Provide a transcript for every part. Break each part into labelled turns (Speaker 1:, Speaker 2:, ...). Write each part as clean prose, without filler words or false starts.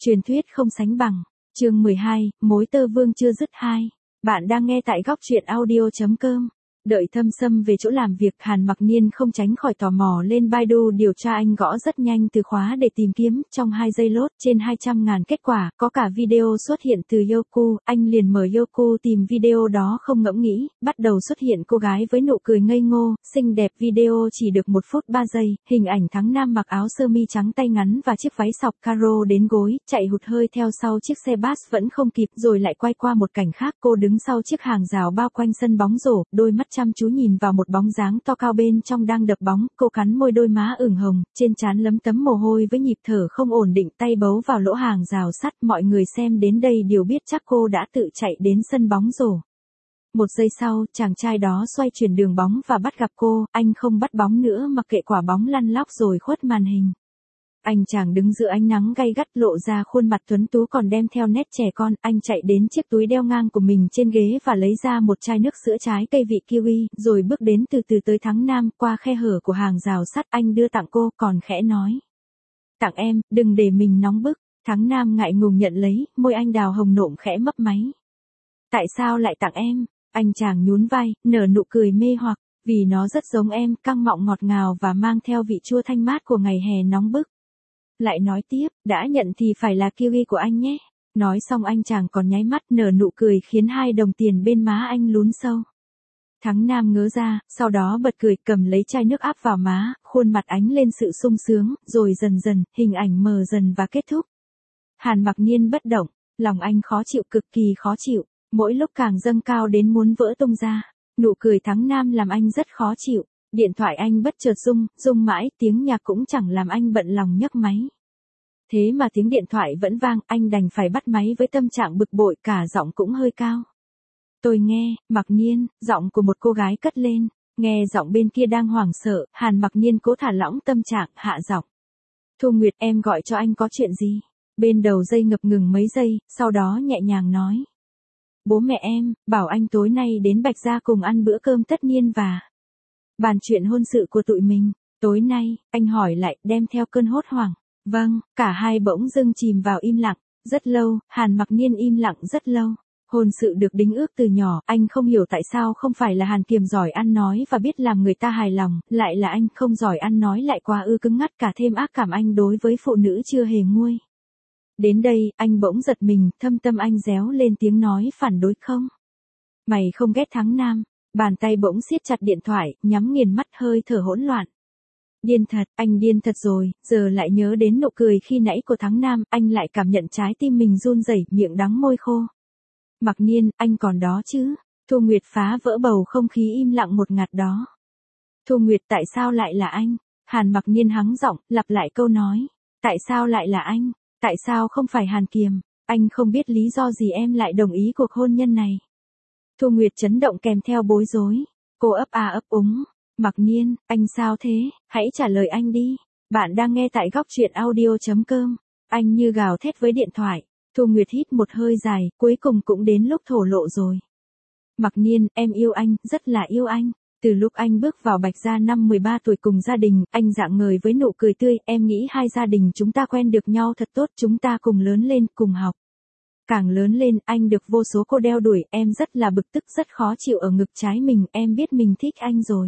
Speaker 1: Truyền thuyết không sánh bằng. Chương 12, mối tơ vương chưa dứt 2. Bạn đang nghe tại góc truyện audio.com. Đợi Thâm Sâm về chỗ làm việc, Hàn Mặc Niên không tránh khỏi tò mò lên Baidu điều tra. Anh gõ rất nhanh từ khóa để tìm kiếm, trong 2 giây lốt trên 200.000 kết quả, có cả video xuất hiện từ Youku. Anh liền mở Youku tìm video đó không ngẫm nghĩ, bắt đầu xuất hiện cô gái với nụ cười ngây ngô, xinh đẹp. Video chỉ được 1 phút 3 giây, hình ảnh Thắng Nam mặc áo sơ mi trắng tay ngắn và chiếc váy sọc caro đến gối, chạy hụt hơi theo sau chiếc xe bus vẫn không kịp, rồi lại quay qua một cảnh khác, cô đứng sau chiếc hàng rào bao quanh sân bóng rổ, đôi mắt chăm chú nhìn vào một bóng dáng to cao bên trong đang đập bóng, cô cắn môi, đôi má ửng hồng, trên trán lấm tấm mồ hôi với nhịp thở không ổn định, tay bấu vào lỗ hàng rào sắt. Mọi người xem đến đây đều biết chắc cô đã tự chạy đến sân bóng rổ. 1 giây sau, chàng trai đó xoay chuyển đường bóng và bắt gặp cô, anh không bắt bóng nữa mặc kệ quả bóng lăn lóc rồi khuất màn hình. Anh chàng đứng giữa ánh nắng gay gắt, lộ ra khuôn mặt tuấn tú còn đem theo nét trẻ con. Anh chạy đến chiếc túi đeo ngang của mình trên ghế và lấy ra một chai nước sữa trái cây vị kiwi, rồi bước đến từ từ tới Thắng Nam. Qua khe hở của hàng rào sắt, anh đưa tặng cô, còn khẽ nói: "Tặng em, đừng để mình nóng bức." Thắng Nam ngại ngùng nhận lấy, môi anh đào hồng nộm khẽ mấp máy. "Tại sao lại tặng em?" Anh chàng nhún vai, nở nụ cười mê hoặc. "Vì nó rất giống em, căng mọng ngọt ngào và mang theo vị chua thanh mát của ngày hè nóng bức." Lại nói tiếp: "Đã nhận thì phải là kiwi của anh nhé." Nói xong anh chàng còn nháy mắt, nở nụ cười khiến 2 đồng tiền bên má anh lún sâu. Thắng Nam ngớ ra, sau đó bật cười, cầm lấy chai nước áp vào má, khuôn mặt ánh lên sự sung sướng, rồi dần dần, hình ảnh mờ dần và kết thúc. Hàn Mặc Niên bất động, lòng anh khó chịu, cực kỳ khó chịu, mỗi lúc càng dâng cao đến muốn vỡ tung ra. Nụ cười Thắng Nam làm anh rất khó chịu. Điện thoại anh bất chợt rung mãi, tiếng nhạc cũng chẳng làm anh bận lòng nhấc máy. Thế mà tiếng điện thoại vẫn vang, anh đành phải bắt máy với tâm trạng bực bội, cả giọng cũng hơi cao. "Tôi nghe." "Mặc Niên." Giọng của một cô gái cất lên. Nghe giọng bên kia đang hoảng sợ, Hàn Mặc Niên cố thả lỏng tâm trạng, hạ giọng: "Thu Nguyệt, em gọi cho anh có chuyện gì?" Bên đầu dây ngập ngừng mấy giây, sau đó nhẹ nhàng nói: "Bố mẹ em bảo anh tối nay đến Bạch Gia cùng ăn bữa cơm tất niên và bàn chuyện hôn sự của tụi mình." "Tối nay?" Anh hỏi lại, đem theo cơn hốt hoảng. "Vâng." Cả hai bỗng dưng chìm vào im lặng. Rất lâu, Hàn Mặc Niên im lặng rất lâu. Hôn sự được đính ước từ nhỏ, anh không hiểu tại sao không phải là Hàn Kiềm giỏi ăn nói và biết làm người ta hài lòng, lại là anh không giỏi ăn nói, lại quá cứng ngắt, cả thêm ác cảm anh đối với phụ nữ chưa hề nguôi. Đến đây, anh bỗng giật mình, thâm tâm anh réo lên tiếng nói phản đối: "Không. Mày không ghét Thắng Nam." Bàn tay bỗng siết chặt điện thoại, nhắm nghiền mắt, hơi thở hỗn loạn. Điên thật, anh điên thật rồi. Giờ lại nhớ đến nụ cười khi nãy của Thắng Nam, anh lại cảm nhận trái tim mình run rẩy, miệng đắng môi khô. "Mặc Niên, anh còn đó chứ?" Thu Nguyệt phá vỡ bầu không khí im lặng một ngạt đó. "Thu Nguyệt, tại sao lại là anh?" Hàn Mặc Niên hắng giọng, lặp lại câu nói. "Tại sao lại là anh? Tại sao không phải Hàn Kiềm? Anh không biết lý do gì em lại đồng ý cuộc hôn nhân này." Thu Nguyệt chấn động kèm theo bối rối. Cô ấp ấp úng. "Mặc Niên, anh sao thế? Hãy trả lời anh đi." Bạn đang nghe tại góc truyện audio.com. Anh như gào thét với điện thoại. Thu Nguyệt hít một hơi dài, cuối cùng cũng đến lúc thổ lộ rồi. "Mặc Niên, em yêu anh, rất là yêu anh. Từ lúc anh bước vào Bạch Gia năm 13 tuổi cùng gia đình, anh rạng ngời với nụ cười tươi, em nghĩ hai gia đình chúng ta quen được nhau thật tốt, chúng ta cùng lớn lên, cùng học. Càng lớn lên, anh được vô số cô đeo đuổi, em rất là bực tức, rất khó chịu ở ngực trái mình, em biết mình thích anh rồi.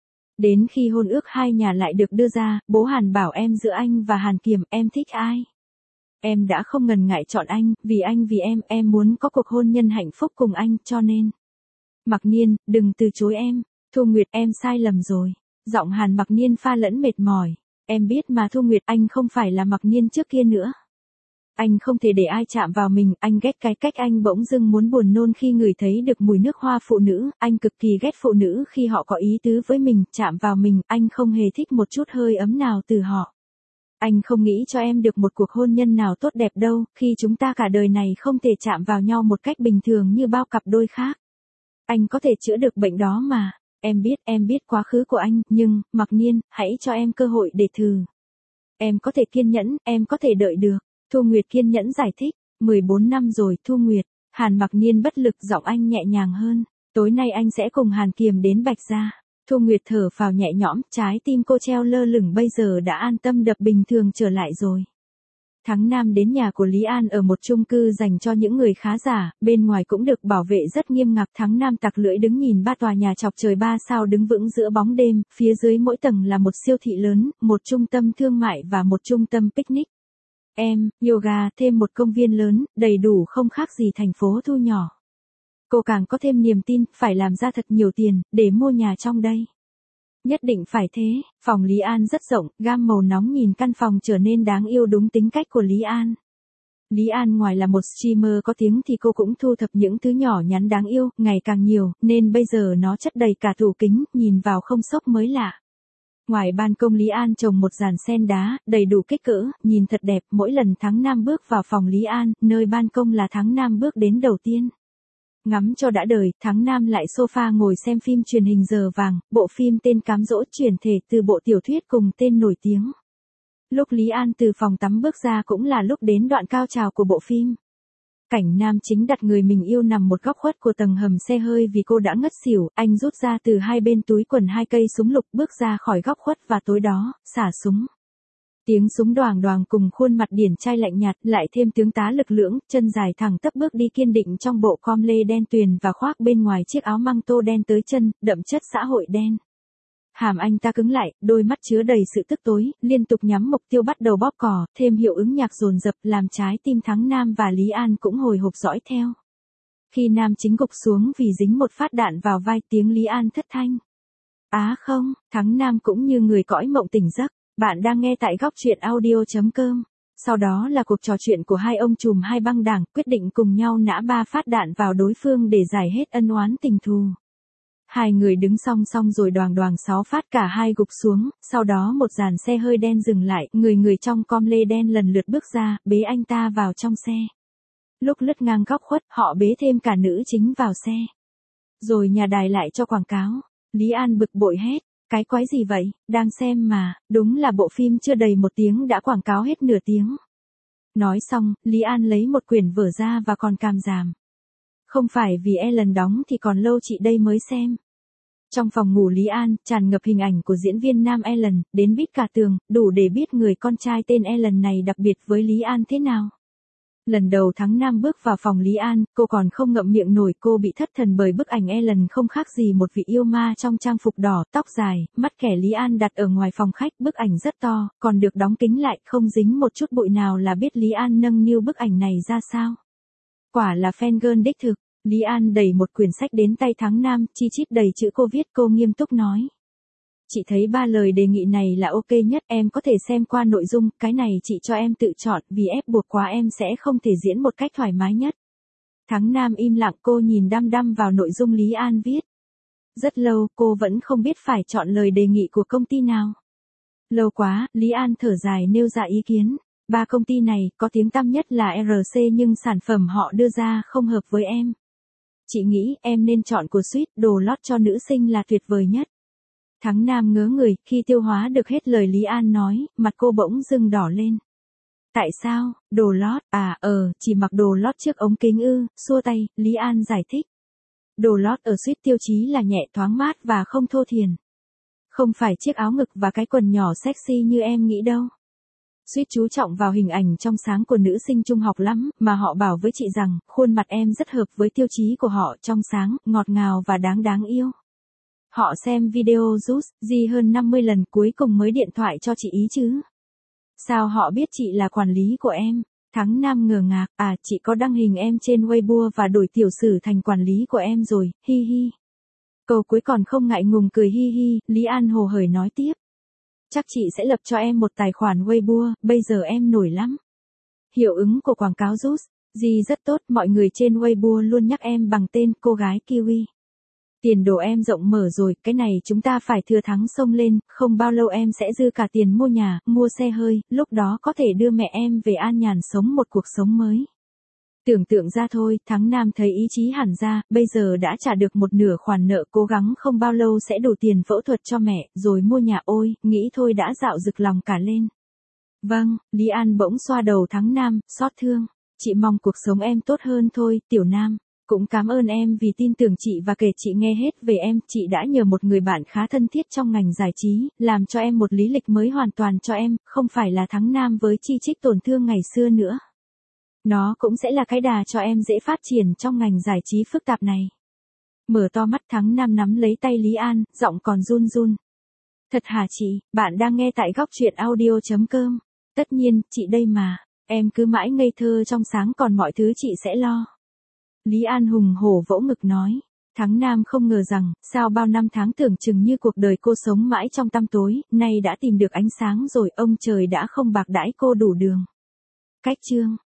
Speaker 1: Đến khi hôn ước hai nhà lại được đưa ra, bố Hàn bảo em giữa anh và Hàn Kiềm, em thích ai? Em đã không ngần ngại chọn anh, vì anh vì em muốn có cuộc hôn nhân hạnh phúc cùng anh, cho nên. Mặc Niên, đừng từ chối em." "Thu Nguyệt, em sai lầm rồi." Giọng Hàn Mặc Niên pha lẫn mệt mỏi. "Em biết mà Thu Nguyệt, anh không phải là Mặc Niên trước kia nữa. Anh không thể để ai chạm vào mình, anh ghét cái cách anh bỗng dưng muốn buồn nôn khi ngửi thấy được mùi nước hoa phụ nữ, anh cực kỳ ghét phụ nữ khi họ có ý tứ với mình, chạm vào mình, anh không hề thích một chút hơi ấm nào từ họ. Anh không nghĩ cho em được một cuộc hôn nhân nào tốt đẹp đâu, khi chúng ta cả đời này không thể chạm vào nhau một cách bình thường như bao cặp đôi khác. Anh có thể chữa được bệnh đó mà. Em biết quá khứ của anh, nhưng, Mặc Niên, hãy cho em cơ hội để thử. Em có thể kiên nhẫn, em có thể đợi được." Thu Nguyệt kiên nhẫn giải thích. 14 năm rồi, Thu Nguyệt." Hàn Mặc Niên bất lực, giọng anh nhẹ nhàng hơn. "Tối nay anh sẽ cùng Hàn Kiềm đến Bạch Gia." Thu Nguyệt thở phào nhẹ nhõm, trái tim cô treo lơ lửng bây giờ đã an tâm đập bình thường trở lại rồi. Tháng Nam đến nhà của Lý An ở một chung cư dành cho những người khá giả, bên ngoài cũng được bảo vệ rất nghiêm ngặt. Tháng Nam tặc lưỡi đứng nhìn ba tòa nhà chọc trời 3 sao đứng vững giữa bóng đêm, phía dưới mỗi tầng là một siêu thị lớn, một trung tâm thương mại và một trung tâm picnic. Yoga, thêm một công viên lớn, đầy đủ không khác gì thành phố thu nhỏ. Cô càng có thêm niềm tin, phải làm ra thật nhiều tiền, để mua nhà trong đây. Nhất định phải thế, phòng Lý An rất rộng, gam màu nóng nhìn căn phòng trở nên đáng yêu đúng tính cách của Lý An. Lý An ngoài là một streamer có tiếng thì cô cũng thu thập những thứ nhỏ nhắn đáng yêu, ngày càng nhiều, nên bây giờ nó chất đầy cả tủ kính, nhìn vào không sốc mới lạ. Ngoài ban công Lý An trồng một giàn sen đá, đầy đủ kích cỡ, nhìn thật đẹp. Mỗi lần Tháng Nam bước vào phòng Lý An, nơi ban công là Tháng Nam bước đến đầu tiên. Ngắm cho đã đời, Tháng Nam lại sofa ngồi xem phim truyền hình giờ vàng, bộ phim tên Cám Dỗ chuyển thể từ bộ tiểu thuyết cùng tên nổi tiếng. Lúc Lý An từ phòng tắm bước ra cũng là lúc đến đoạn cao trào của bộ phim. Cảnh nam chính đặt người mình yêu nằm một góc khuất của tầng hầm xe hơi vì cô đã ngất xỉu, anh rút ra từ hai bên túi quần 2 cây súng lục bước ra khỏi góc khuất và tối đó, xả súng. Tiếng súng đoàng đoàng cùng khuôn mặt điển trai lạnh nhạt, lại thêm tướng tá lực lưỡng, chân dài thẳng tắp bước đi kiên định trong bộ com lê đen tuyền và khoác bên ngoài chiếc áo măng tô đen tới chân, đậm chất xã hội đen. Hàm anh ta cứng lại, đôi mắt chứa đầy sự tức tối, liên tục nhắm mục tiêu bắt đầu bóp cò, thêm hiệu ứng nhạc dồn dập làm trái tim Tháng Nam và Lý An cũng hồi hộp dõi theo. Khi nam chính gục xuống vì dính một phát đạn vào vai, tiếng Lý An thất thanh. Á không, Tháng Nam cũng như người cõi mộng tỉnh giấc. Bạn đang nghe tại góc truyện audio.com. Sau đó là cuộc trò chuyện của hai ông trùm hai băng đảng, quyết định cùng nhau nã 3 phát đạn vào đối phương để giải hết ân oán tình thù. Hai người đứng song song rồi đoàng đoàng 6 phát cả hai gục xuống, sau đó một dàn xe hơi đen dừng lại, người trong com lê đen lần lượt bước ra, bế anh ta vào trong xe. Lúc lướt ngang góc khuất, họ bế thêm cả nữ chính vào xe. Rồi nhà đài lại cho quảng cáo. Lý An bực bội hét. Cái quái gì vậy, đang xem mà, đúng là bộ phim chưa đầy 1 tiếng đã quảng cáo hết nửa tiếng. Nói xong, Lý An lấy một quyển vở ra và còn càm giảm. Không phải vì Ellen đóng thì còn lâu chị đây mới xem. Trong phòng ngủ Lý An, tràn ngập hình ảnh của diễn viên nam Ellen, đến bít cả tường, đủ để biết người con trai tên Ellen này đặc biệt với Lý An thế nào. Lần đầu Tháng Nam bước vào phòng Lý An, cô còn không ngậm miệng nổi, cô bị thất thần bởi bức ảnh Ellen không khác gì một vị yêu ma trong trang phục đỏ, tóc dài, mắt kẻ. Lý An đặt ở ngoài phòng khách, bức ảnh rất to, còn được đóng kính lại, không dính một chút bụi nào là biết Lý An nâng niu bức ảnh này ra sao. Quả là fan girl đích thực. Lý An đẩy một quyển sách đến tay Tháng Nam, chi chít đầy chữ cô viết, cô nghiêm túc nói. Chị thấy 3 lời đề nghị này là ok nhất, em có thể xem qua nội dung, cái này chị cho em tự chọn, vì ép buộc quá em sẽ không thể diễn một cách thoải mái nhất. Tháng Nam im lặng, cô nhìn đăm đăm vào nội dung Lý An viết. Rất lâu, cô vẫn không biết phải chọn lời đề nghị của công ty nào. Lâu quá, Lý An thở dài nêu ra ý kiến. 3 công ty này, có tiếng tăm nhất là RC nhưng sản phẩm họ đưa ra không hợp với em. Chị nghĩ em nên chọn của Sweet, đồ lót cho nữ sinh là tuyệt vời nhất. Tháng Nam ngớ người, khi tiêu hóa được hết lời Lý An nói, mặt cô bỗng dưng đỏ lên. Tại sao, đồ lót, chỉ mặc đồ lót trước ống kính ư, xua tay, Lý An giải thích. Đồ lót ở Sweet tiêu chí là nhẹ, thoáng mát và không thô thiển. Không phải chiếc áo ngực và cái quần nhỏ sexy như em nghĩ đâu. Sweet chú trọng vào hình ảnh trong sáng của nữ sinh trung học lắm, mà họ bảo với chị rằng, khuôn mặt em rất hợp với tiêu chí của họ, trong sáng, ngọt ngào và đáng yêu. Họ xem video gì hơn 50 lần cuối cùng mới điện thoại cho chị ý chứ. Sao họ biết chị là quản lý của em? Tháng Nam ngờ ngạc, chị có đăng hình em trên Weibo và đổi tiểu sử thành quản lý của em rồi, hi hi. Câu cuối còn không ngại ngùng cười hi hi, Lý An hồ hởi nói tiếp. Chắc chị sẽ lập cho em một tài khoản Weibo, bây giờ em nổi lắm. Hiệu ứng của quảng cáo gì rất tốt, mọi người trên Weibo luôn nhắc em bằng tên cô gái Kiwi. Tiền đồ em rộng mở rồi, cái này chúng ta phải thừa thắng xông lên, không bao lâu em sẽ dư cả tiền mua nhà, mua xe hơi, lúc đó có thể đưa mẹ em về an nhàn sống một cuộc sống mới. Tưởng tượng ra thôi, Tháng Nam thấy ý chí hẳn ra, bây giờ đã trả được một nửa khoản nợ, cố gắng không bao lâu sẽ đủ tiền phẫu thuật cho mẹ, rồi mua nhà. Ôi, nghĩ thôi đã dạo rực lòng cả lên. Vâng, Lý An bỗng xoa đầu Tháng Nam, xót thương. Chị mong cuộc sống em tốt hơn thôi, Tiểu Nam. Cũng cảm ơn em vì tin tưởng chị và kể chị nghe hết về em. Chị đã nhờ một người bạn khá thân thiết trong ngành giải trí, làm cho em một lý lịch mới hoàn toàn cho em, không phải là Thắng Nam với chi chích tổn thương ngày xưa nữa. Nó cũng sẽ là cái đà cho em dễ phát triển trong ngành giải trí phức tạp này. Mở to mắt Thắng Nam nắm lấy tay Lý An, giọng còn run run. Thật hả chị, bạn đang nghe tại góc truyện audio.com. Tất nhiên, chị đây mà, em cứ mãi ngây thơ trong sáng còn mọi thứ chị sẽ lo. Lý An hùng hổ vỗ ngực nói. Thắng Nam không ngờ rằng, sao bao năm tháng tưởng chừng như cuộc đời cô sống mãi trong tăm tối, nay đã tìm được ánh sáng rồi, ông trời đã không bạc đãi cô đủ đường. Cách chương